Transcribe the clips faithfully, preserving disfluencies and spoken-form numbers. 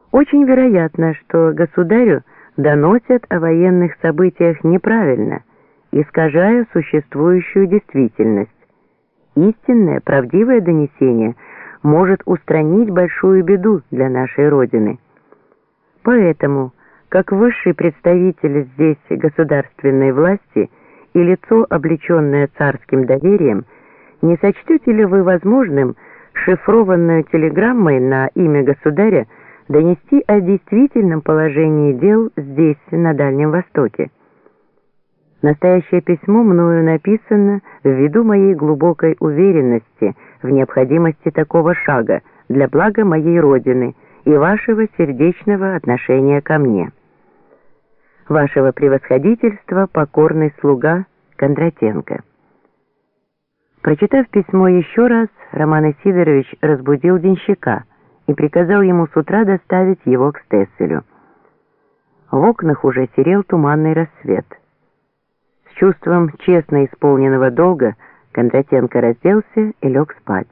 Очень вероятно, что государю доносят о военных событиях неправильно, искажая существующую действительность. Истинное, правдивое донесение может устранить большую беду для нашей Родины. Поэтому, как высший представитель здесь государственной власти и лицо, облеченное царским доверием, не сочтете ли вы возможным шифрованную телеграммой на имя государя донести о действительном положении дел здесь, на Дальнем Востоке? Настоящее письмо мною написано ввиду моей глубокой уверенности в необходимости такого шага для блага моей Родины и вашего сердечного отношения ко мне. Вашего превосходительства, покорный слуга Кондратенко. Прочитав письмо еще раз, Роман Сидорович разбудил денщика и приказал ему с утра доставить его к Стесселю. В окнах уже серел туманный рассвет. С чувством честно исполненного долга Кондратенко разделся и лег спать.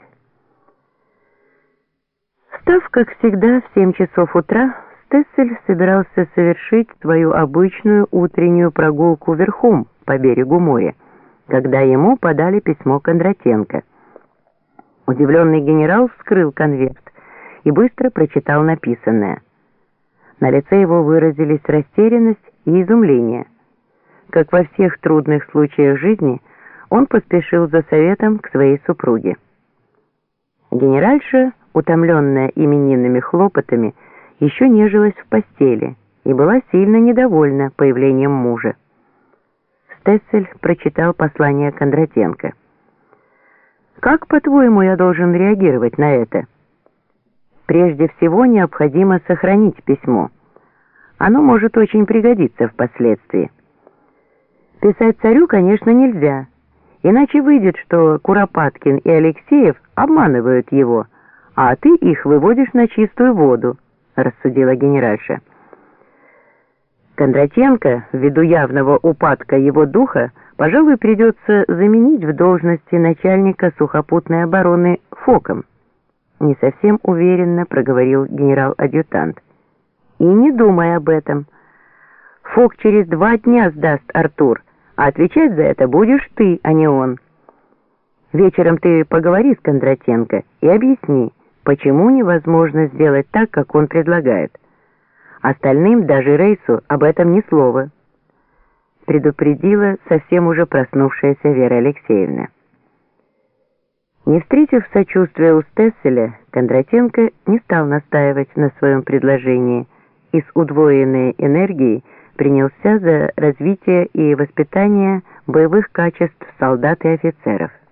Встав, как всегда, в семь часов утра, Стессель собирался совершить свою обычную утреннюю прогулку верхом по берегу моря, когда ему подали письмо Кондратенко. Удивленный генерал вскрыл конверт и быстро прочитал написанное. На лице его выразились растерянность и изумление. Как во всех трудных случаях жизни, он поспешил за советом к своей супруге. Генеральша, утомленная именинными хлопотами, еще нежилась в постели и была сильно недовольна появлением мужа. Стессель прочитал послание Кондратенко. «Как, по-твоему, я должен реагировать на это? Прежде всего необходимо сохранить письмо. Оно может очень пригодиться впоследствии. Писать царю, конечно, нельзя, иначе выйдет, что Куропаткин и Алексеев обманывают его, а ты их выводишь на чистую воду», — рассудила генеральша. Кондратенко, ввиду явного упадка его духа, пожалуй, придется заменить в должности начальника сухопутной обороны Фоком. Не совсем уверенно проговорил генерал-адъютант. И не думай об этом. Фок через два дня сдаст Артур, а отвечать за это будешь ты, а не он. Вечером ты поговори с Кондратенко и объясни, почему невозможно сделать так, как он предлагает. Остальным, даже Рейсу, об этом ни слова, предупредила совсем уже проснувшаяся Вера Алексеевна. Не встретив сочувствия у Стесселя, Кондратенко не стал настаивать на своем предложении и с удвоенной энергией принялся за развитие и воспитание боевых качеств солдат и офицеров.